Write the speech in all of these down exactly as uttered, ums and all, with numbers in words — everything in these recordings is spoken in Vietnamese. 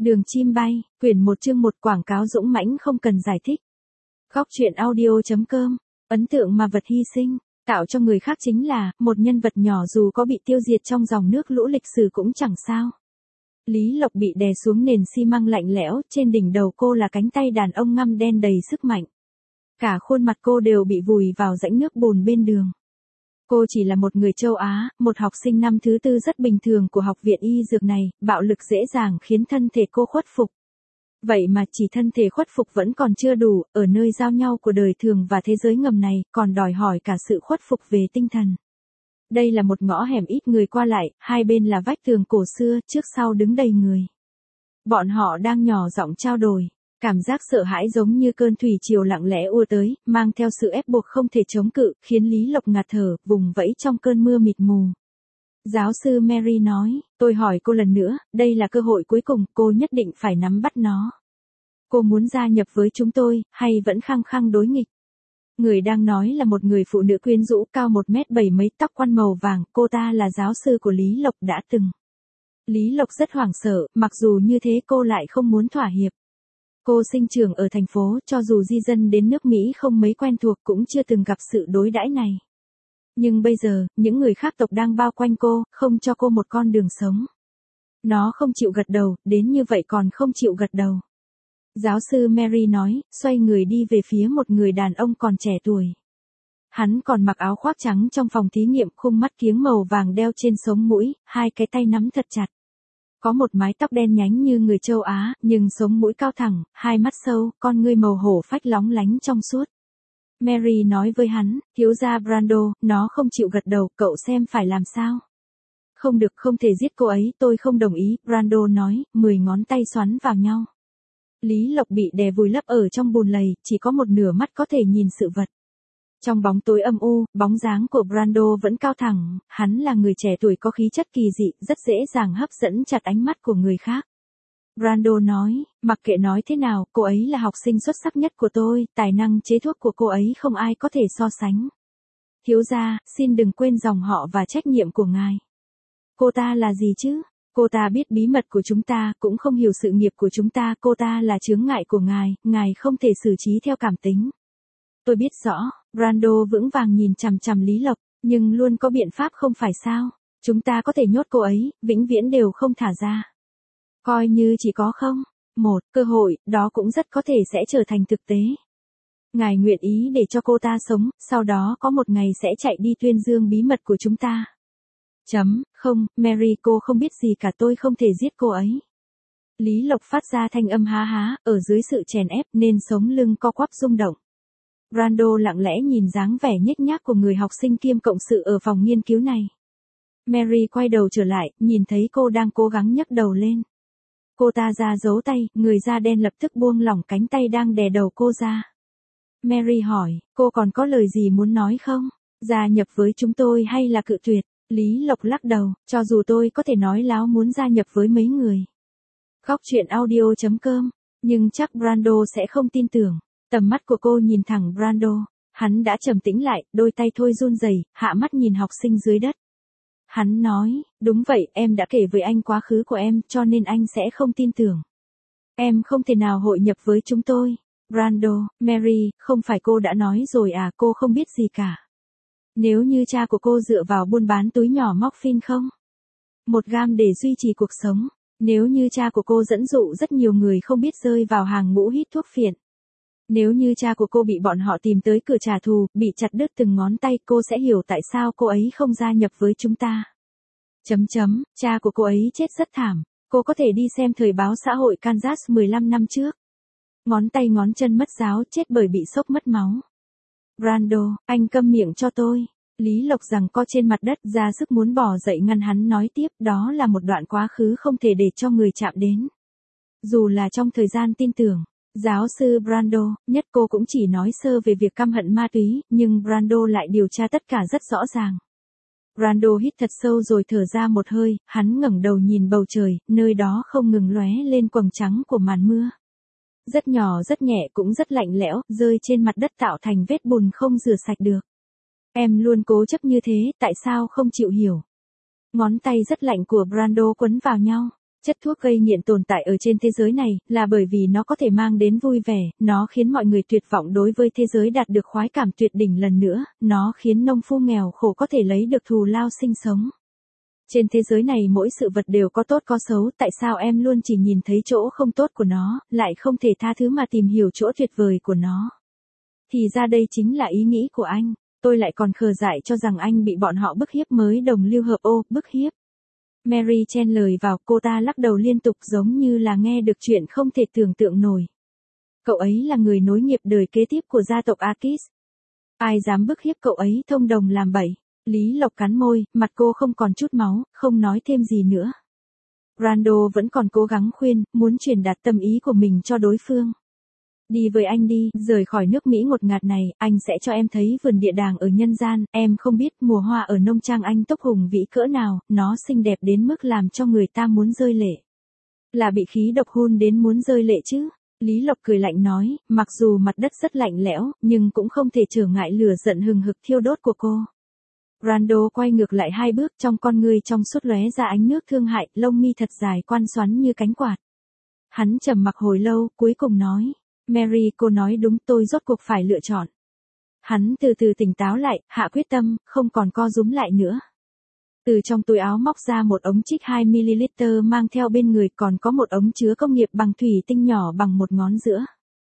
Đường chim bay, quyển một chương một quảng cáo dũng mãnh không cần giải thích. Góc truyện audio.com, ấn tượng mà vật hy sinh, tạo cho người khác chính là, một nhân vật nhỏ dù có bị tiêu diệt trong dòng nước lũ lịch sử cũng chẳng sao. Lý Lộc bị đè xuống nền xi măng lạnh lẽo, trên đỉnh đầu cô là cánh tay đàn ông ngăm đen đầy sức mạnh. Cả khuôn mặt cô đều bị vùi vào rãnh nước bùn bên đường. Cô chỉ là một người châu Á, một học sinh năm thứ tư rất bình thường của học viện y dược này, bạo lực dễ dàng khiến thân thể cô khuất phục. Vậy mà chỉ thân thể khuất phục vẫn còn chưa đủ, ở nơi giao nhau của đời thường và thế giới ngầm này, còn đòi hỏi cả sự khuất phục về tinh thần. Đây là một ngõ hẻm ít người qua lại, hai bên là vách tường cổ xưa, trước sau đứng đầy người. Bọn họ đang nhỏ giọng trao đổi. Cảm giác sợ hãi giống như cơn thủy triều lặng lẽ ùa tới, mang theo sự ép buộc không thể chống cự, khiến Lý Lộc ngạt thở, vùng vẫy trong cơn mưa mịt mù. Giáo sư Mary nói, tôi hỏi cô lần nữa, đây là cơ hội cuối cùng, cô nhất định phải nắm bắt nó. Cô muốn gia nhập với chúng tôi, hay vẫn khăng khăng đối nghịch? Người đang nói là một người phụ nữ quyến rũ cao một mét bảy mấy, tóc quăn màu vàng, cô ta là giáo sư của Lý Lộc đã từng. Lý Lộc rất hoảng sợ, mặc dù như thế cô lại không muốn thỏa hiệp. Cô sinh trưởng ở thành phố, cho dù di dân đến nước Mỹ không mấy quen thuộc cũng chưa từng gặp sự đối đãi này. Nhưng bây giờ, những người khác tộc đang bao quanh cô, không cho cô một con đường sống. Nó không chịu gật đầu, đến như vậy còn không chịu gật đầu. Giáo sư Mary nói, xoay người đi về phía một người đàn ông còn trẻ tuổi. Hắn còn mặc áo khoác trắng trong phòng thí nghiệm, khung mắt kiếng màu vàng đeo trên sống mũi, hai cái tay nắm thật chặt. Có một mái tóc đen nhánh như người châu Á, nhưng sống mũi cao thẳng, hai mắt sâu, con ngươi màu hổ phách lóng lánh trong suốt. Mary nói với hắn, thiếu gia Brando, nó không chịu gật đầu, cậu xem phải làm sao? Không được, không thể giết cô ấy, tôi không đồng ý, Brando nói, mười ngón tay xoắn vào nhau. Lý Lộc bị đè vùi lấp ở trong bùn lầy, chỉ có một nửa mắt có thể nhìn sự vật. Trong bóng tối âm u, bóng dáng của Brando vẫn cao thẳng, hắn là người trẻ tuổi có khí chất kỳ dị, rất dễ dàng hấp dẫn chặt ánh mắt của người khác. Brando nói, mặc kệ nói thế nào, cô ấy là học sinh xuất sắc nhất của tôi, tài năng chế thuốc của cô ấy không ai có thể so sánh. Thiếu gia, xin đừng quên dòng họ và trách nhiệm của ngài. Cô ta là gì chứ? Cô ta biết bí mật của chúng ta, cũng không hiểu sự nghiệp của chúng ta, cô ta là chướng ngại của ngài, ngài không thể xử trí theo cảm tính. Tôi biết rõ, Brando vững vàng nhìn chằm chằm Lý Lộc, nhưng luôn có biện pháp không phải sao? Chúng ta có thể nhốt cô ấy, vĩnh viễn đều không thả ra. Coi như chỉ có không, một, cơ hội, đó cũng rất có thể sẽ trở thành thực tế. Ngài nguyện ý để cho cô ta sống, sau đó có một ngày sẽ chạy đi tuyên dương bí mật của chúng ta. Chấm, không, Mary cô không biết gì cả, tôi không thể giết cô ấy. Lý Lộc phát ra thanh âm há há, ở dưới sự chèn ép nên sống lưng co quắp rung động. Brando lặng lẽ nhìn dáng vẻ nhếch nhác của người học sinh kiêm cộng sự ở phòng nghiên cứu này. Mary quay đầu trở lại, nhìn thấy cô đang cố gắng nhấc đầu lên. Cô ta ra giấu tay, người da đen lập tức buông lỏng cánh tay đang đè đầu cô ra. Mary hỏi, cô còn có lời gì muốn nói không? Gia nhập với chúng tôi hay là cự tuyệt? Lý Lộc lắc đầu, cho dù tôi có thể nói láo muốn gia nhập với mấy người. Góc truyện audio.com, nhưng chắc Brando sẽ không tin tưởng. Tầm mắt của cô nhìn thẳng Brando, hắn đã trầm tĩnh lại, đôi tay thôi run rẩy, hạ mắt nhìn học sinh dưới đất. Hắn nói, đúng vậy, em đã kể với anh quá khứ của em, cho nên anh sẽ không tin tưởng. Em không thể nào hội nhập với chúng tôi. Brando, Mary, không phải cô đã nói rồi à, cô không biết gì cả. Nếu như cha của cô dựa vào buôn bán túi nhỏ morphine không? Một gam để duy trì cuộc sống. Nếu như cha của cô dẫn dụ rất nhiều người không biết rơi vào hàng ngũ hít thuốc phiện. Nếu như cha của cô bị bọn họ tìm tới cửa trả thù, bị chặt đứt từng ngón tay, cô sẽ hiểu tại sao cô ấy không gia nhập với chúng ta. Chấm chấm, cha của cô ấy chết rất thảm. Cô có thể đi xem thời báo xã hội Kansas mười lăm năm trước. Ngón tay ngón chân mất giáo, chết bởi bị sốc mất máu. Brando, anh câm miệng cho tôi. Lý Lộc giằng co trên mặt đất, ra sức muốn bỏ dậy ngăn hắn nói tiếp, đó là một đoạn quá khứ không thể để cho người chạm đến. Dù là trong thời gian tin tưởng. Giáo sư Brando, nhất cô cũng chỉ nói sơ về việc căm hận ma túy, nhưng Brando lại điều tra tất cả rất rõ ràng. Brando hít thật sâu rồi thở ra một hơi, hắn ngẩng đầu nhìn bầu trời, nơi đó không ngừng lóe lên quầng trắng của màn mưa. Rất nhỏ rất nhẹ cũng rất lạnh lẽo, rơi trên mặt đất tạo thành vết bùn không rửa sạch được. Em luôn cố chấp như thế, tại sao không chịu hiểu? Ngón tay rất lạnh của Brando quấn vào nhau. Chất thuốc gây nghiện tồn tại ở trên thế giới này, là bởi vì nó có thể mang đến vui vẻ, nó khiến mọi người tuyệt vọng đối với thế giới đạt được khoái cảm tuyệt đỉnh lần nữa, nó khiến nông phu nghèo khổ có thể lấy được thù lao sinh sống. Trên thế giới này mỗi sự vật đều có tốt có xấu, tại sao em luôn chỉ nhìn thấy chỗ không tốt của nó, lại không thể tha thứ mà tìm hiểu chỗ tuyệt vời của nó? Thì ra đây chính là ý nghĩ của anh, tôi lại còn khờ dại cho rằng anh bị bọn họ bức hiếp mới đồng lưu hợp ô, bức hiếp. Mary chen lời vào, cô ta lắc đầu liên tục giống như là nghe được chuyện không thể tưởng tượng nổi. Cậu ấy là người nối nghiệp đời kế tiếp của gia tộc Akis. Ai dám bức hiếp cậu ấy thông đồng làm bậy? Lý Lộc cắn môi, mặt cô không còn chút máu, không nói thêm gì nữa. Brando vẫn còn cố gắng khuyên, muốn truyền đạt tâm ý của mình cho đối phương. Đi với anh đi, rời khỏi nước Mỹ ngột ngạt này, anh sẽ cho em thấy vườn địa đàng ở nhân gian, em không biết mùa hoa ở nông trang anh tốc hùng vĩ cỡ nào, nó xinh đẹp đến mức làm cho người ta muốn rơi lệ. Là bị khí độc hun đến muốn rơi lệ chứ? Lý Lộc cười lạnh nói, mặc dù mặt đất rất lạnh lẽo, nhưng cũng không thể trở ngại lửa giận hừng hực thiêu đốt của cô. Brando quay ngược lại hai bước, trong con ngươi trong suốt lóe ra ánh nước thương hại, lông mi thật dài quan xoắn như cánh quạt. Hắn trầm mặc hồi lâu, cuối cùng nói, Mary, cô nói đúng, tôi rốt cuộc phải lựa chọn. Hắn từ từ tỉnh táo lại, hạ quyết tâm, không còn co rúm lại nữa. Từ trong túi áo móc ra một ống trích hai mi-li-lít mang theo bên người, còn có một ống chứa công nghiệp bằng thủy tinh nhỏ bằng một ngón giữa.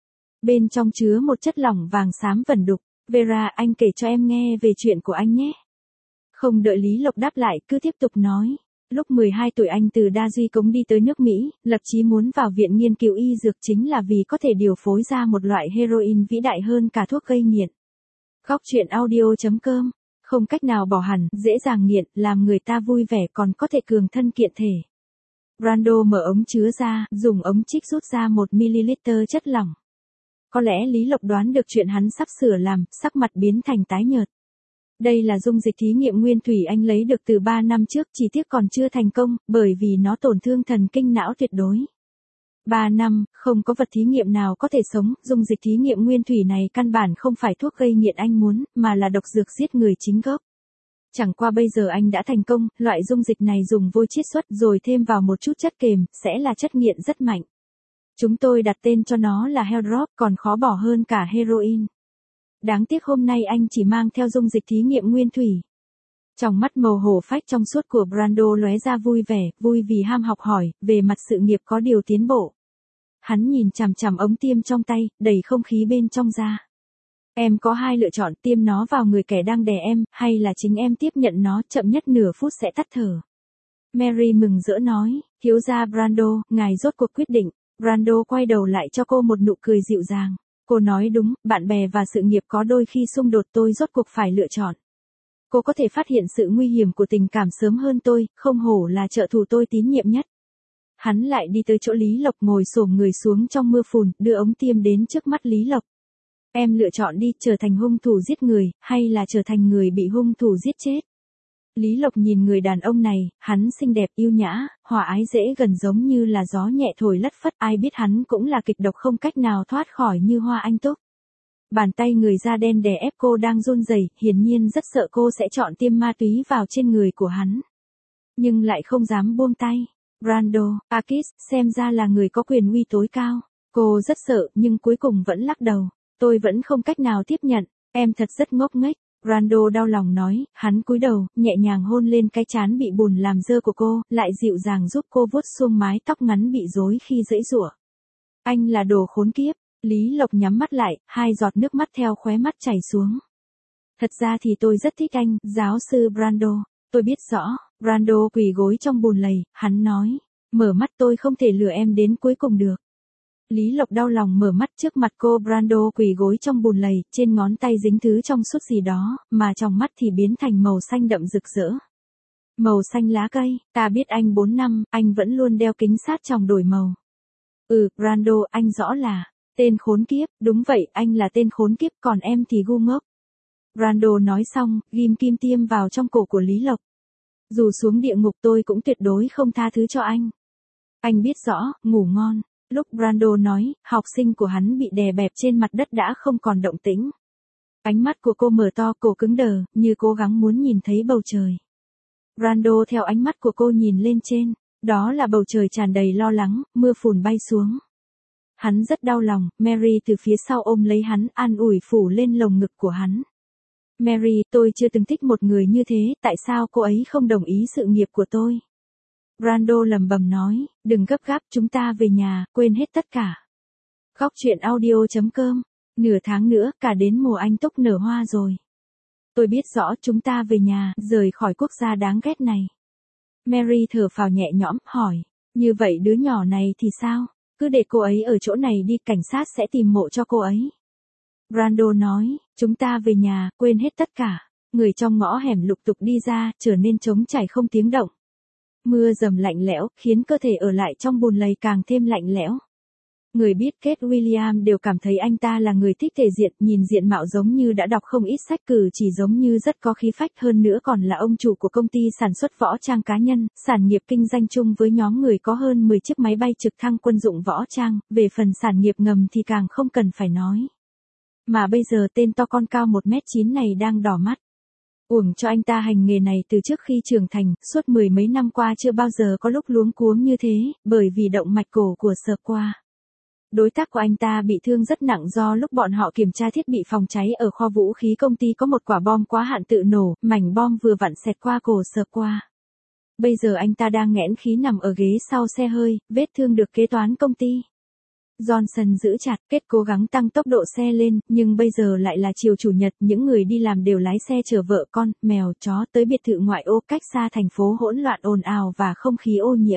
Bên trong chứa một chất lỏng vàng xám vẩn đục. Vera, anh kể cho em nghe về chuyện của anh nhé. Không đợi Lý Lộc đáp lại, cứ tiếp tục nói. Lúc mười hai tuổi anh từ Đa Duy Cống đi tới nước Mỹ, lập chí muốn vào viện nghiên cứu y dược chính là vì có thể điều phối ra một loại heroin vĩ đại hơn cả thuốc gây nghiện. Góc truyện audio chấm com, không cách nào bỏ hẳn, dễ dàng nghiện, làm người ta vui vẻ còn có thể cường thân kiện thể. Brando mở ống chứa ra, dùng ống trích rút ra một mi-li-lít chất lỏng. Có lẽ Lý Lộc đoán được chuyện hắn sắp sửa làm, sắc mặt biến thành tái nhợt. Đây là dung dịch thí nghiệm nguyên thủy anh lấy được từ ba năm trước, chỉ tiếc còn chưa thành công, bởi vì nó tổn thương thần kinh não tuyệt đối. ba năm, không có vật thí nghiệm nào có thể sống, dung dịch thí nghiệm nguyên thủy này căn bản không phải thuốc gây nghiện anh muốn, mà là độc dược giết người chính gốc. Chẳng qua bây giờ anh đã thành công, loại dung dịch này dùng vôi chiết xuất rồi thêm vào một chút chất kềm, sẽ là chất nghiện rất mạnh. Chúng tôi đặt tên cho nó là Hell Drop, còn khó bỏ hơn cả heroin. Đáng tiếc hôm nay anh chỉ mang theo dung dịch thí nghiệm nguyên thủy. Trong mắt màu hổ phách trong suốt của Brando lóe ra vui vẻ, vui vì ham học hỏi, về mặt sự nghiệp có điều tiến bộ. Hắn nhìn chằm chằm ống tiêm trong tay, đẩy không khí bên trong ra. Em có hai lựa chọn, tiêm nó vào người kẻ đang đè em, hay là chính em tiếp nhận nó, chậm nhất nửa phút sẽ tắt thở. Mary mừng rỡ nói, thiếu gia Brando, ngài rốt cuộc quyết định. Brando quay đầu lại cho cô một nụ cười dịu dàng. Cô nói đúng, bạn bè và sự nghiệp có đôi khi xung đột, tôi rốt cuộc phải lựa chọn. Cô có thể phát hiện sự nguy hiểm của tình cảm sớm hơn tôi, không hổ là trợ thủ tôi tín nhiệm nhất. Hắn lại đi tới chỗ Lý Lộc ngồi xổm người xuống trong mưa phùn, đưa ống tiêm đến trước mắt Lý Lộc. Em lựa chọn đi, trở thành hung thủ giết người, hay là trở thành người bị hung thủ giết chết. Lý Lộc nhìn người đàn ông này, hắn xinh đẹp yêu nhã, hòa ái dễ gần giống như là gió nhẹ thổi lất phất, ai biết hắn cũng là kịch độc không cách nào thoát khỏi như hoa anh túc. Bàn tay người da đen đè ép cô đang run rẩy, hiển nhiên rất sợ cô sẽ chọn tiêm ma túy vào trên người của hắn. Nhưng lại không dám buông tay. Brando, Akis, xem ra là người có quyền uy tối cao. Cô rất sợ, nhưng cuối cùng vẫn lắc đầu. Tôi vẫn không cách nào tiếp nhận, em thật rất ngốc nghếch. Brando đau lòng nói, hắn cúi đầu, nhẹ nhàng hôn lên cái trán bị bùn làm dơ của cô, lại dịu dàng giúp cô vuốt xuông mái tóc ngắn bị rối khi giãy giụa. Anh là đồ khốn kiếp. Lý Lộc nhắm mắt lại, hai giọt nước mắt theo khóe mắt chảy xuống. Thật ra thì tôi rất thích anh, giáo sư Brando. Tôi biết rõ. Brando quỳ gối trong bùn lầy, hắn nói, mở mắt, tôi không thể lừa em đến cuối cùng được. Lý Lộc đau lòng mở mắt, trước mặt cô Brando quỳ gối trong bùn lầy, trên ngón tay dính thứ trong suốt gì đó, mà trong mắt thì biến thành màu xanh đậm rực rỡ. Màu xanh lá cây, ta biết anh bốn năm, anh vẫn luôn đeo kính sát tròng đổi màu. Ừ, Brando, anh rõ là tên khốn kiếp, đúng vậy, anh là tên khốn kiếp, còn em thì ngu ngốc. Brando nói xong, ghim kim tiêm vào trong cổ của Lý Lộc. Dù xuống địa ngục tôi cũng tuyệt đối không tha thứ cho anh. Anh biết rõ, ngủ ngon. Lúc Brando nói, học sinh của hắn bị đè bẹp trên mặt đất đã không còn động tĩnh. Ánh mắt của cô mở to, cổ cứng đờ, như cố gắng muốn nhìn thấy bầu trời. Brando theo ánh mắt của cô nhìn lên trên. Đó là bầu trời tràn đầy lo lắng, mưa phùn bay xuống. Hắn rất đau lòng, Mary từ phía sau ôm lấy hắn, an ủi phủ lên lồng ngực của hắn. Mary, tôi chưa từng thích một người như thế, tại sao cô ấy không đồng ý sự nghiệp của tôi? Brando lẩm bẩm nói, đừng gấp gáp, chúng ta về nhà, quên hết tất cả. Góc truyện audio chấm com, nửa tháng nữa, cả đến mùa anh túc nở hoa rồi. Tôi biết rõ chúng ta về nhà, rời khỏi quốc gia đáng ghét này. Mary thở phào nhẹ nhõm, hỏi, như vậy đứa nhỏ này thì sao? Cứ để cô ấy ở chỗ này đi, cảnh sát sẽ tìm mộ cho cô ấy. Brando nói, chúng ta về nhà, quên hết tất cả. Người trong ngõ hẻm lục tục đi ra, trở nên trống trải không tiếng động. Mưa dầm lạnh lẽo, khiến cơ thể ở lại trong bùn lầy càng thêm lạnh lẽo. Người biết Kate Williams đều cảm thấy anh ta là người thích thể diện, nhìn diện mạo giống như đã đọc không ít sách, cử chỉ giống như rất có khí phách, hơn nữa còn là ông chủ của công ty sản xuất võ trang cá nhân, sản nghiệp kinh doanh chung với nhóm người có hơn mười chiếc máy bay trực thăng quân dụng võ trang, về phần sản nghiệp ngầm thì càng không cần phải nói. Mà bây giờ tên to con cao một mét chín này đang đỏ mắt. Uổng cho anh ta hành nghề này từ trước khi trưởng thành, suốt mười mấy năm qua chưa bao giờ có lúc luống cuống như thế, bởi vì động mạch cổ của sợp qua. Đối tác của anh ta bị thương rất nặng do lúc bọn họ kiểm tra thiết bị phòng cháy ở kho vũ khí công ty có một quả bom quá hạn tự nổ, mảnh bom vừa vặn xẹt qua cổ sợp qua. Bây giờ anh ta đang nghẽn khí nằm ở ghế sau xe hơi, vết thương được kế toán công ty. Johnson giữ chặt, Kết cố gắng tăng tốc độ xe lên, nhưng bây giờ lại là chiều chủ nhật, những người đi làm đều lái xe chở vợ con, mèo, chó tới biệt thự ngoại ô cách xa thành phố hỗn loạn ồn ào và không khí ô nhiễm.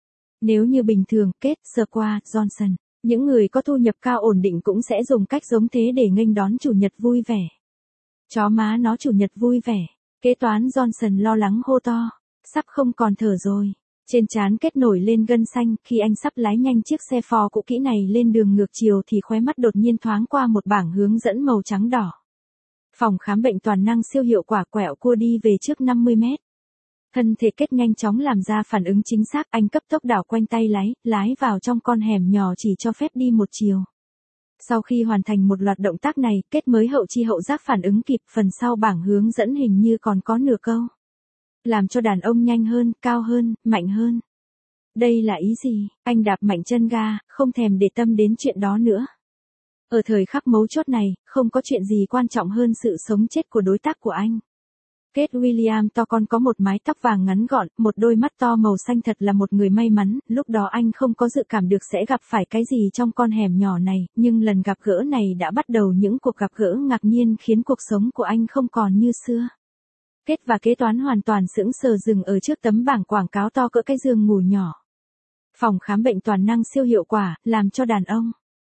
Nếu như bình thường, Kết, sơ qua, Johnson, những người có thu nhập cao ổn định cũng sẽ dùng cách giống thế để nghênh đón chủ nhật vui vẻ. Chó má nó chủ nhật vui vẻ, kế toán Johnson lo lắng hô to, sắp không còn thở rồi. Trên trán Kết nổi lên gân xanh, khi anh sắp lái nhanh chiếc xe Ford cũ kỹ này lên đường ngược chiều thì khóe mắt đột nhiên thoáng qua một bảng hướng dẫn màu trắng đỏ. Phòng khám bệnh toàn năng siêu hiệu quả, quẹo cua đi về trước năm mươi mét. Thân thể Kết nhanh chóng làm ra phản ứng chính xác, anh cấp tốc đảo quanh tay lái, lái vào trong con hẻm nhỏ chỉ cho phép đi một chiều. Sau khi hoàn thành một loạt động tác này, Kết mới hậu chi hậu giác phản ứng kịp, phần sau bảng hướng dẫn hình như còn có nửa câu. Làm cho đàn ông nhanh hơn, cao hơn, mạnh hơn. Đây là ý gì? Anh đạp mạnh chân ga, không thèm để tâm đến chuyện đó nữa. Ở thời khắc mấu chốt này, không có chuyện gì quan trọng hơn sự sống chết của đối tác của anh. Kate Williams to con có một mái tóc vàng ngắn gọn, một đôi mắt to màu xanh, thật là một người may mắn, lúc đó anh không có dự cảm được sẽ gặp phải cái gì trong con hẻm nhỏ này, nhưng lần gặp gỡ này đã bắt đầu những cuộc gặp gỡ ngạc nhiên khiến cuộc sống của anh không còn như xưa. Kết và kế toán hoàn toàn sững sờ dừng ở trước tấm bảng quảng cáo to cỡ cái giường ngủ nhỏ. Phòng khám bệnh toàn năng siêu hiệu quả, làm cho đàn ông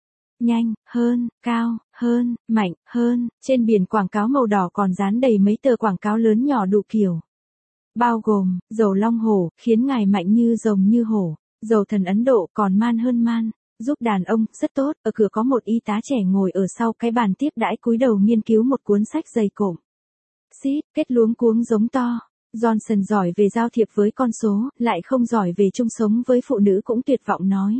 nhanh hơn, cao hơn, mạnh hơn. Trên biển quảng cáo màu đỏ còn dán đầy mấy tờ quảng cáo lớn nhỏ đủ kiểu. Bao gồm, dầu long hổ, khiến ngài mạnh như rồng như hổ. Dầu thần Ấn Độ, còn man hơn man. Giúp đàn ông, rất tốt. Ở cửa có một y tá trẻ ngồi ở sau cái bàn tiếp đãi, cúi đầu nghiên cứu một cuốn sách dày cộm. Xít, Kết luống cuống giống to. Johnson giỏi về giao thiệp với con số, lại không giỏi về chung sống với phụ nữ, cũng tuyệt vọng nói.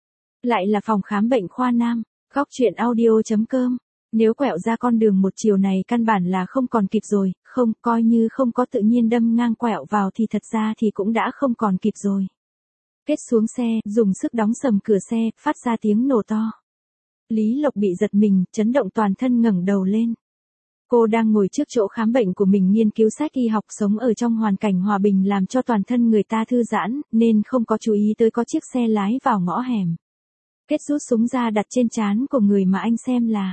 Lại là phòng khám bệnh khoa nam. Góc truyện audio chấm com. Nếu quẹo ra con đường một chiều này căn bản là không còn kịp rồi, không, coi như không có tự nhiên đâm ngang quẹo vào thì thật ra thì cũng đã không còn kịp rồi. Kết xuống xe, dùng sức đóng sầm cửa xe, phát ra tiếng nổ to. Lý Lộc bị giật mình, chấn động toàn thân, ngẩng đầu lên. Cô đang ngồi trước chỗ khám bệnh của mình nghiên cứu sách y học, sống ở trong hoàn cảnh hòa bình làm cho toàn thân người ta thư giãn, nên không có chú ý tới có chiếc xe lái vào ngõ hẻm. Kết rút súng ra đặt trên trán của người mà anh xem là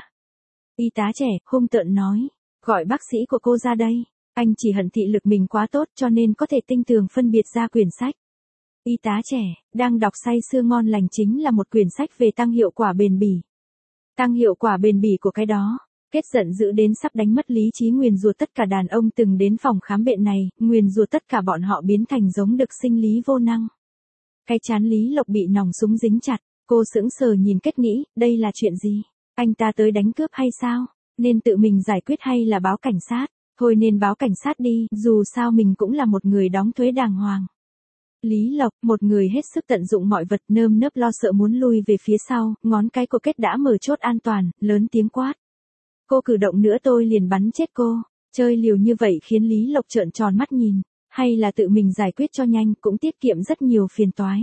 y tá trẻ, hung tợn nói, gọi bác sĩ của cô ra đây. Anh chỉ hận thị lực mình quá tốt cho nên có thể tinh tường phân biệt ra quyển sách. Y tá trẻ, đang đọc say sưa ngon lành chính là một quyển sách về tăng hiệu quả bền bỉ. Tăng hiệu quả bền bỉ của cái đó. Kết giận dữ đến sắp đánh mất lý trí, nguyền rủa tất cả đàn ông từng đến phòng khám bệnh này, nguyền rủa tất cả bọn họ biến thành giống đực sinh lý vô năng. Cái chán Lý Lộc bị nòng súng dính chặt, cô sững sờ nhìn Kết nghĩ, đây là chuyện gì? Anh ta tới đánh cướp hay sao? Nên tự mình giải quyết hay là báo cảnh sát? Thôi nên báo cảnh sát đi, dù sao mình cũng là một người đóng thuế đàng hoàng. Lý Lộc, một người hết sức tận dụng mọi vật, nơm nớp lo sợ muốn lui về phía sau, ngón cái của Kết đã mở chốt an toàn, lớn tiếng quát. Cô cử động nữa tôi liền bắn chết cô. Chơi liều như vậy khiến Lý Lộc trợn tròn mắt nhìn. Hay là tự mình giải quyết cho nhanh cũng tiết kiệm rất nhiều phiền toái.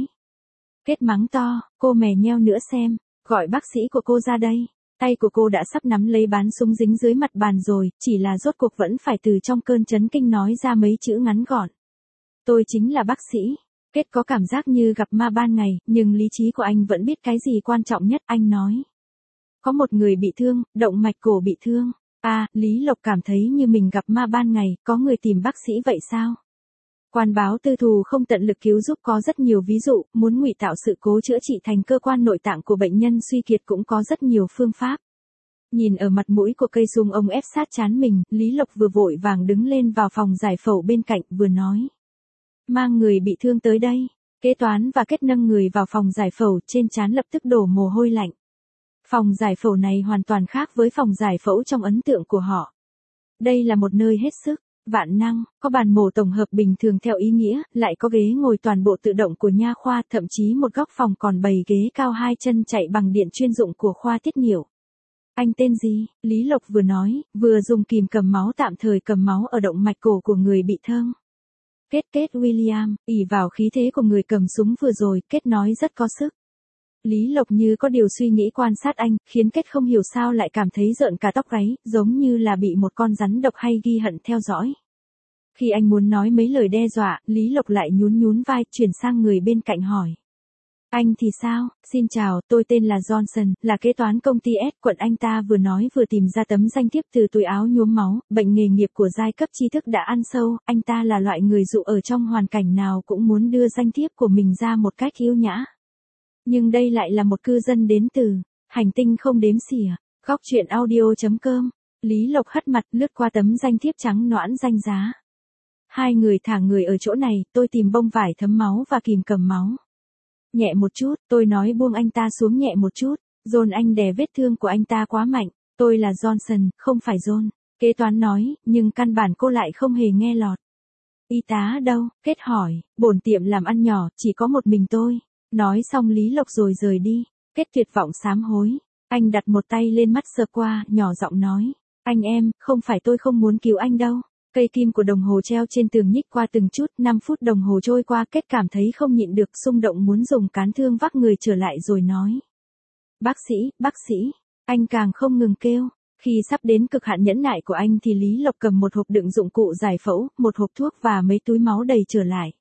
Kết mắng to, cô mè nheo nữa xem, gọi bác sĩ của cô ra đây. Tay của cô đã sắp nắm lấy bán súng dính dưới mặt bàn rồi, chỉ là rốt cuộc vẫn phải từ trong cơn chấn kinh nói ra mấy chữ ngắn gọn. Tôi chính là bác sĩ. Kết có cảm giác như gặp ma ban ngày, nhưng lý trí của anh vẫn biết cái gì quan trọng nhất, anh nói. Có một người bị thương, động mạch cổ bị thương. À, Lý Lộc cảm thấy như mình gặp ma ban ngày, có người tìm bác sĩ vậy sao? Quan báo tư thù không tận lực cứu giúp có rất nhiều ví dụ, muốn ngụy tạo sự cố chữa trị thành cơ quan nội tạng của bệnh nhân suy kiệt cũng có rất nhiều phương pháp. Nhìn ở mặt mũi của cây súng ông ép sát trán mình, Lý Lộc vừa vội vàng đứng lên vào phòng giải phẫu bên cạnh, vừa nói. Mang người bị thương tới đây. Kế toán và Kết nâng người vào phòng giải phẫu, trên trán lập tức đổ mồ hôi lạnh. Phòng giải phẫu này hoàn toàn khác với phòng giải phẫu trong ấn tượng của họ. Đây là một nơi hết sức vạn năng, có bàn mổ tổng hợp bình thường theo ý nghĩa, lại có ghế ngồi toàn bộ tự động của nha khoa, thậm chí một góc phòng còn bày ghế cao hai chân chạy bằng điện chuyên dụng của khoa tiết niệu. Anh tên gì? Lý Lộc vừa nói, vừa dùng kìm cầm máu tạm thời cầm máu ở động mạch cổ của người bị thương. Kết Kết William, ỷ vào khí thế của người cầm súng vừa rồi, Kết nói rất có sức. Lý Lộc như có điều suy nghĩ quan sát anh, khiến Kết không hiểu sao lại cảm thấy rợn cả tóc gáy, giống như là bị một con rắn độc hay ghi hận theo dõi. Khi anh muốn nói mấy lời đe dọa, Lý Lộc lại nhún nhún vai, chuyển sang người bên cạnh hỏi. Anh thì sao? Xin chào, tôi tên là Johnson, là kế toán công ty S quận. Anh ta vừa nói vừa tìm ra tấm danh thiếp từ túi áo nhuốm máu, bệnh nghề nghiệp của giai cấp tri thức đã ăn sâu, anh ta là loại người dụ ở trong hoàn cảnh nào cũng muốn đưa danh thiếp của mình ra một cách yêu nhã. Nhưng đây lại là một cư dân đến từ hành tinh không đếm xỉa. Góc truyện audio chấm com. Lý Lộc hất mặt lướt qua tấm danh thiếp trắng nõn danh giá. Hai người thả người ở chỗ này, tôi tìm bông vải thấm máu và kìm cầm máu. Nhẹ một chút, tôi nói buông anh ta xuống nhẹ một chút. John, anh đè vết thương của anh ta quá mạnh. Tôi là Johnson, không phải John. Kế toán nói, nhưng căn bản cô lại không hề nghe lọt. Y tá đâu? Kết hỏi, bổn tiệm làm ăn nhỏ, chỉ có một mình tôi. Nói xong Lý Lộc rồi rời đi. Kết tuyệt vọng sám hối. Anh đặt một tay lên mắt sờ qua, nhỏ giọng nói. Anh em, không phải tôi không muốn cứu anh đâu. Cây kim của đồng hồ treo trên tường nhích qua từng chút, năm phút đồng hồ trôi qua, Kết cảm thấy không nhịn được, xung động muốn dùng cán thương vác người trở lại rồi nói. Bác sĩ, bác sĩ, anh càng không ngừng kêu. Khi sắp đến cực hạn nhẫn nại của anh thì Lý Lộc cầm một hộp đựng dụng cụ giải phẫu, một hộp thuốc và mấy túi máu đầy trở lại.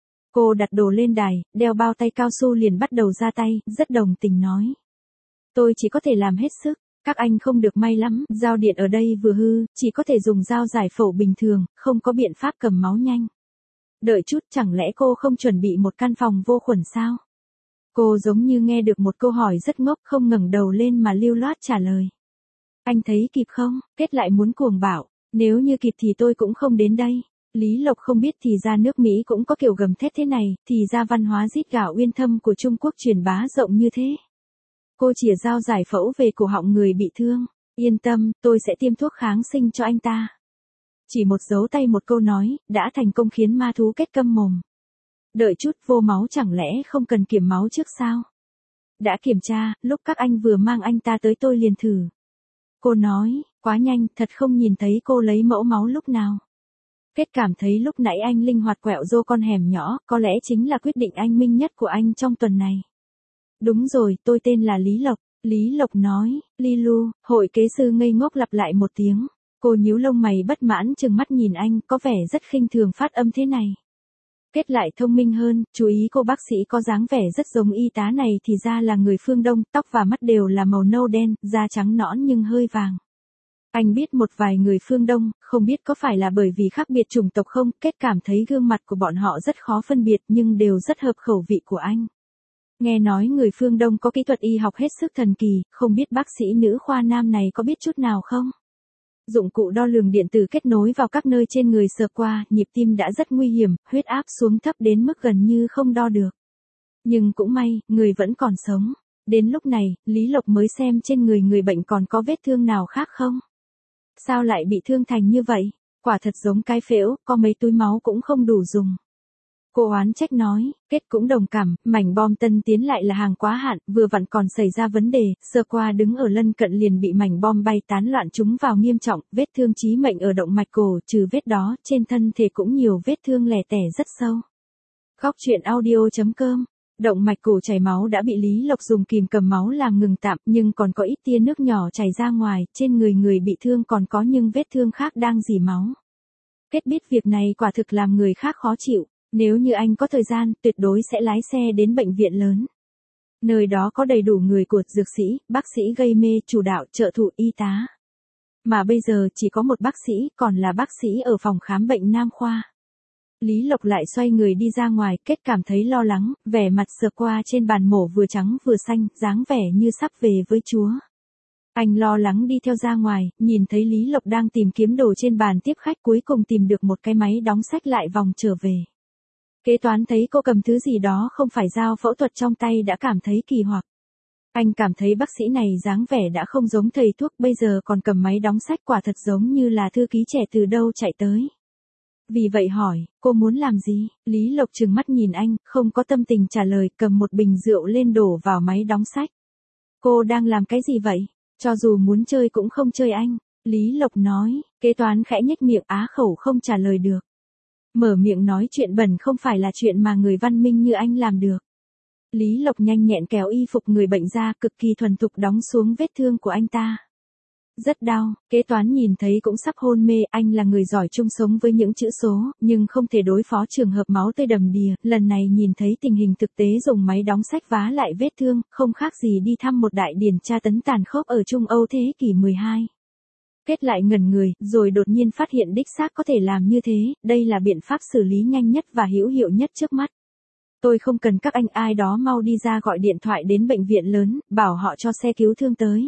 Cô đặt đồ lên đài, đeo bao tay cao su liền bắt đầu ra tay, rất đồng tình nói. Tôi chỉ có thể làm hết sức. Các anh không được may lắm, dao điện ở đây vừa hư, chỉ có thể dùng dao giải phẫu bình thường, không có biện pháp cầm máu nhanh. Đợi chút, chẳng lẽ cô không chuẩn bị một căn phòng vô khuẩn sao? Cô giống như nghe được một câu hỏi rất ngốc, không ngẩng đầu lên mà lưu loát trả lời. Anh thấy kịp không? Kết lại muốn cuồng bảo, nếu như kịp thì tôi cũng không đến đây. Lý Lộc không biết thì ra nước Mỹ cũng có kiểu gầm thét thế này, thì ra văn hóa rít gào uyên thâm của Trung Quốc truyền bá rộng như thế. Cô chìa dao giải phẫu về cổ họng người bị thương. Yên tâm, tôi sẽ tiêm thuốc kháng sinh cho anh ta. Chỉ một dấu tay một câu nói, đã thành công khiến ma thú Kết câm mồm. Đợi chút, vô máu chẳng lẽ không cần kiểm máu trước sao? Đã kiểm tra, lúc các anh vừa mang anh ta tới tôi liền thử. Cô nói, quá nhanh, thật không nhìn thấy cô lấy mẫu máu lúc nào. Kết cảm thấy lúc nãy anh linh hoạt quẹo rô con hẻm nhỏ, có lẽ chính là quyết định anh minh nhất của anh trong tuần này. Đúng rồi, tôi tên là Lý Lộc. Lý Lộc nói, Lilu, hội kế sư ngây ngốc lặp lại một tiếng. Cô nhíu lông mày bất mãn trừng mắt nhìn anh, có vẻ rất khinh thường phát âm thế này. Kết lại thông minh hơn, chú ý cô bác sĩ có dáng vẻ rất giống y tá này thì ra là người phương Đông, tóc và mắt đều là màu nâu đen, da trắng nõn nhưng hơi vàng. Anh biết một vài người phương Đông, không biết có phải là bởi vì khác biệt chủng tộc không, Kết cảm thấy gương mặt của bọn họ rất khó phân biệt nhưng đều rất hợp khẩu vị của anh. Nghe nói người phương Đông có kỹ thuật y học hết sức thần kỳ, không biết bác sĩ nữ khoa nam này có biết chút nào không? Dụng cụ đo lường điện tử kết nối vào các nơi trên người sờ qua, nhịp tim đã rất nguy hiểm, huyết áp xuống thấp đến mức gần như không đo được. Nhưng cũng may, người vẫn còn sống. Đến lúc này, Lý Lộc mới xem trên người người bệnh còn có vết thương nào khác không? Sao lại bị thương thành như vậy? Quả thật giống cái phễu, có mấy túi máu cũng không đủ dùng. Cô oán trách nói, Kết cũng đồng cảm, mảnh bom tân tiến lại là hàng quá hạn, vừa vặn còn xảy ra vấn đề, sơ qua đứng ở lân cận liền bị mảnh bom bay tán loạn trúng vào nghiêm trọng, vết thương chí mệnh ở động mạch cổ, trừ vết đó, trên thân thể cũng nhiều vết thương lẻ tẻ rất sâu. Góc truyện audio.com. Động mạch cổ chảy máu đã bị Lý Lộc dùng kìm cầm máu làm ngừng tạm, nhưng còn có ít tia nước nhỏ chảy ra ngoài, trên người người bị thương còn có những vết thương khác đang rỉ máu. Kết biết việc này quả thực làm người khác khó chịu. Nếu như anh có thời gian, tuyệt đối sẽ lái xe đến bệnh viện lớn. Nơi đó có đầy đủ người của dược sĩ, bác sĩ gây mê, chủ đạo, trợ thủ, y tá. Mà bây giờ chỉ có một bác sĩ, còn là bác sĩ ở phòng khám bệnh Nam Khoa. Lý Lộc lại xoay người đi ra ngoài, Kết cảm thấy lo lắng, vẻ mặt sờ qua trên bàn mổ vừa trắng vừa xanh, dáng vẻ như sắp về với Chúa. Anh lo lắng đi theo ra ngoài, nhìn thấy Lý Lộc đang tìm kiếm đồ trên bàn tiếp khách, cuối cùng tìm được một cái máy đóng sách lại vòng trở về. Kế toán thấy cô cầm thứ gì đó không phải dao phẫu thuật trong tay đã cảm thấy kỳ hoặc. Anh cảm thấy bác sĩ này dáng vẻ đã không giống thầy thuốc, bây giờ còn cầm máy đóng sách, quả thật giống như là thư ký trẻ từ đâu chạy tới. Vì vậy hỏi, cô muốn làm gì? Lý Lộc trừng mắt nhìn anh, không có tâm tình trả lời, cầm một bình rượu lên đổ vào máy đóng sách. Cô đang làm cái gì vậy? Cho dù muốn chơi cũng không chơi anh. Lý Lộc nói, kế toán khẽ nhếch miệng á khẩu không trả lời được. Mở miệng nói chuyện bẩn không phải là chuyện mà người văn minh như anh làm được. Lý Lộc nhanh nhẹn kéo y phục người bệnh ra, cực kỳ thuần thục đóng xuống vết thương của anh ta. Rất đau, kế toán nhìn thấy cũng sắp hôn mê, anh là người giỏi chung sống với những chữ số, nhưng không thể đối phó trường hợp máu tươi đầm đìa, lần này nhìn thấy tình hình thực tế dùng máy đóng sách vá lại vết thương, không khác gì đi thăm một đại điển tra tấn tàn khốc ở Trung Âu thế kỷ mười hai. Kết lại ngẩn người, rồi đột nhiên phát hiện đích xác có thể làm như thế, đây là biện pháp xử lý nhanh nhất và hữu hiệu nhất trước mắt. Tôi không cần các anh, ai đó mau đi ra gọi điện thoại đến bệnh viện lớn, bảo họ cho xe cứu thương tới.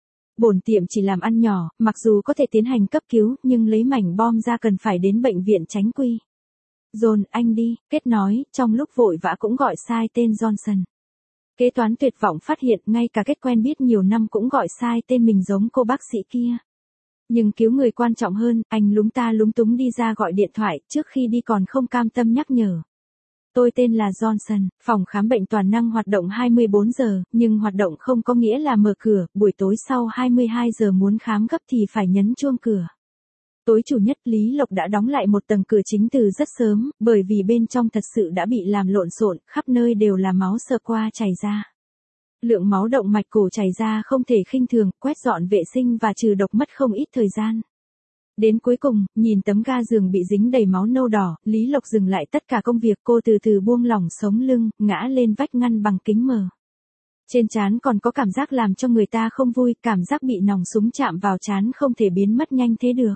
Bổn tiệm chỉ làm ăn nhỏ, mặc dù có thể tiến hành cấp cứu, nhưng lấy mảnh bom ra cần phải đến bệnh viện Chánh Quy. John, anh đi, Kết nói, trong lúc vội vã cũng gọi sai tên Johnson. Kế toán tuyệt vọng phát hiện ngay cả Kết quen biết nhiều năm cũng gọi sai tên mình giống cô bác sĩ kia. Nhưng cứu người quan trọng hơn, anh lúng ta lúng túng đi ra gọi điện thoại, trước khi đi còn không cam tâm nhắc nhở. Tôi tên là Johnson, phòng khám bệnh toàn năng hoạt động hai mươi bốn giờ, nhưng hoạt động không có nghĩa là mở cửa, buổi tối sau hai mươi hai giờ muốn khám gấp thì phải nhấn chuông cửa. Tối chủ nhật Lý Lộc đã đóng lại một tầng cửa chính từ rất sớm, bởi vì bên trong thật sự đã bị làm lộn xộn, khắp nơi đều là máu sơ qua chảy ra. Lượng máu động mạch cổ chảy ra không thể khinh thường, quét dọn vệ sinh và trừ độc mất không ít thời gian. Đến cuối cùng, nhìn tấm ga giường bị dính đầy máu nâu đỏ, Lý Lộc dừng lại tất cả công việc, cô từ từ buông lỏng sống lưng, ngã lên vách ngăn bằng kính mờ. Trên trán còn có cảm giác làm cho người ta không vui, cảm giác bị nòng súng chạm vào trán không thể biến mất nhanh thế được.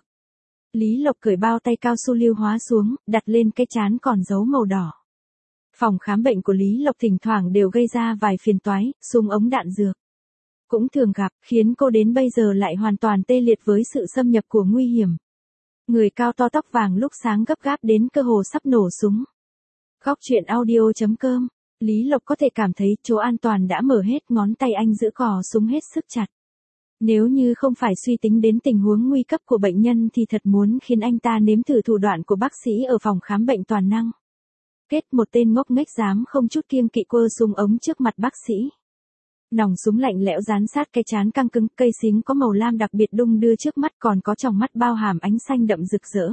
Lý Lộc cởi bao tay cao su lưu hóa xuống, đặt lên cái trán còn dấu màu đỏ. Phòng khám bệnh của Lý Lộc thỉnh thoảng đều gây ra vài phiền toái, súng ống đạn dược. Cũng thường gặp, khiến cô đến bây giờ lại hoàn toàn tê liệt với sự xâm nhập của nguy hiểm. Người cao to tóc vàng lúc sáng gấp gáp đến cơ hồ sắp nổ súng. Góc truyện audio.com. Lý Lộc có thể cảm thấy chỗ an toàn đã mở hết, ngón tay anh giữ cò súng hết sức chặt. Nếu như không phải suy tính đến tình huống nguy cấp của bệnh nhân thì thật muốn khiến anh ta nếm thử thủ đoạn của bác sĩ ở phòng khám bệnh toàn năng. Kết, một tên ngốc nghếch dám không chút kiêng kỵ quơ súng ống trước mặt bác sĩ. Nòng súng lạnh lẽo dán sát cái trán căng cứng, cây xính có màu lam đặc biệt đung đưa trước mắt, còn có tròng mắt bao hàm ánh xanh đậm rực rỡ.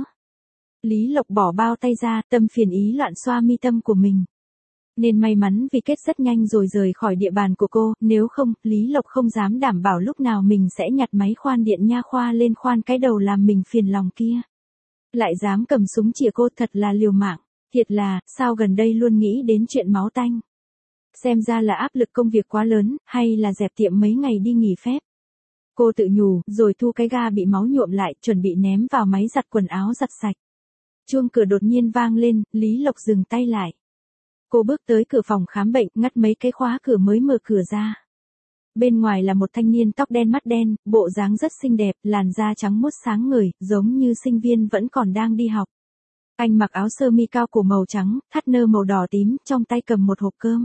Lý Lộc bỏ bao tay ra, tâm phiền ý loạn xoa mi tâm của mình. Nên may mắn vì Kết rất nhanh rồi rời khỏi địa bàn của cô, nếu không, Lý Lộc không dám đảm bảo lúc nào mình sẽ nhặt máy khoan điện nha khoa lên khoan cái đầu làm mình phiền lòng kia. Lại dám cầm súng chĩa cô, thật là liều mạng. Thiệt là, sao gần đây luôn nghĩ đến chuyện máu tanh. Xem ra là áp lực công việc quá lớn, hay là dẹp tiệm mấy ngày đi nghỉ phép. Cô tự nhủ, rồi thu cái ga bị máu nhuộm lại, chuẩn bị ném vào máy giặt quần áo giặt sạch. Chuông cửa đột nhiên vang lên, Lý Lộc dừng tay lại. Cô bước tới cửa phòng khám bệnh, ngắt mấy cái khóa cửa mới mở cửa ra. Bên ngoài là một thanh niên tóc đen mắt đen, bộ dáng rất xinh đẹp, làn da trắng muốt sáng ngời, giống như sinh viên vẫn còn đang đi học. Anh mặc áo sơ mi cao cổ màu trắng, thắt nơ màu đỏ tím, trong tay cầm một hộp cơm.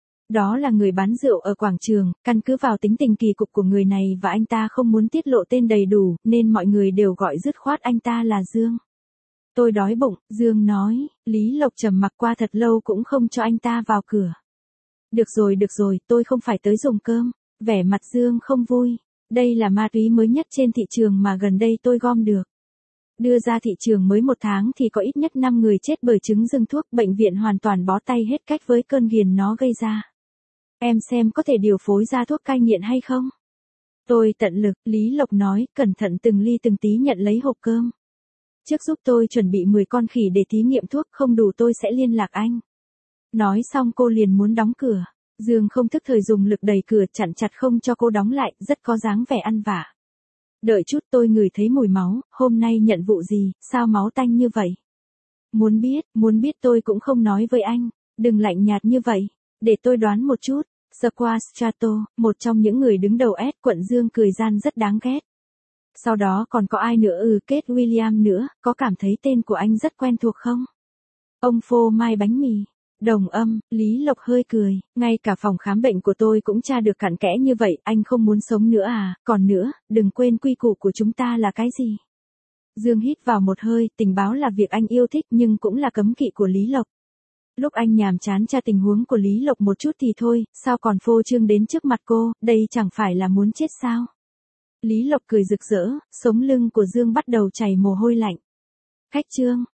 Đó là người bán rượu ở quảng trường, căn cứ vào tính tình kỳ cục của người này và anh ta không muốn tiết lộ tên đầy đủ, nên mọi người đều gọi dứt khoát anh ta là Dương. Tôi đói bụng, Dương nói, Lý Lộc trầm mặc qua thật lâu cũng không cho anh ta vào cửa. Được rồi được rồi, tôi không phải tới dùng cơm. Vẻ mặt Dương không vui. Đây là ma túy mới nhất trên thị trường mà gần đây tôi gom được. Đưa ra thị trường mới một tháng thì có ít nhất năm người chết bởi chứng dưng thuốc, bệnh viện hoàn toàn bó tay hết cách với cơn ghiền nó gây ra. Em xem có thể điều phối ra thuốc cai nghiện hay không? Tôi tận lực, Lý Lộc nói, cẩn thận từng ly từng tí nhận lấy hộp cơm. Trước giúp tôi chuẩn bị mười con khỉ để thí nghiệm thuốc, không đủ tôi sẽ liên lạc anh. Nói xong cô liền muốn đóng cửa. Dương không thức thời dùng lực đẩy cửa chặn chặt không cho cô đóng lại, rất có dáng vẻ ăn vạ. Đợi chút, tôi ngửi thấy mùi máu, hôm nay nhận vụ gì, sao máu tanh như vậy? Muốn biết, muốn biết tôi cũng không nói với anh, đừng lạnh nhạt như vậy, để tôi đoán một chút. Squash Strato, một trong những người đứng đầu S quận Dương cười gian rất đáng ghét. Sau đó còn có ai nữa ừ Kết William nữa, có cảm thấy tên của anh rất quen thuộc không? Ông phô mai bánh mì. Đồng âm, Lý Lộc hơi cười, ngay cả phòng khám bệnh của tôi cũng tra được cặn kẽ như vậy, anh không muốn sống nữa à, còn nữa, đừng quên quy củ của chúng ta là cái gì. Dương hít vào một hơi, tình báo là việc anh yêu thích nhưng cũng là cấm kỵ của Lý Lộc. Lúc anh nhàm chán tra tình huống của Lý Lộc một chút thì thôi, sao còn phô trương đến trước mặt cô, đây chẳng phải là muốn chết sao. Lý Lộc cười rực rỡ, sống lưng của Dương bắt đầu chảy mồ hôi lạnh. Khách Trương,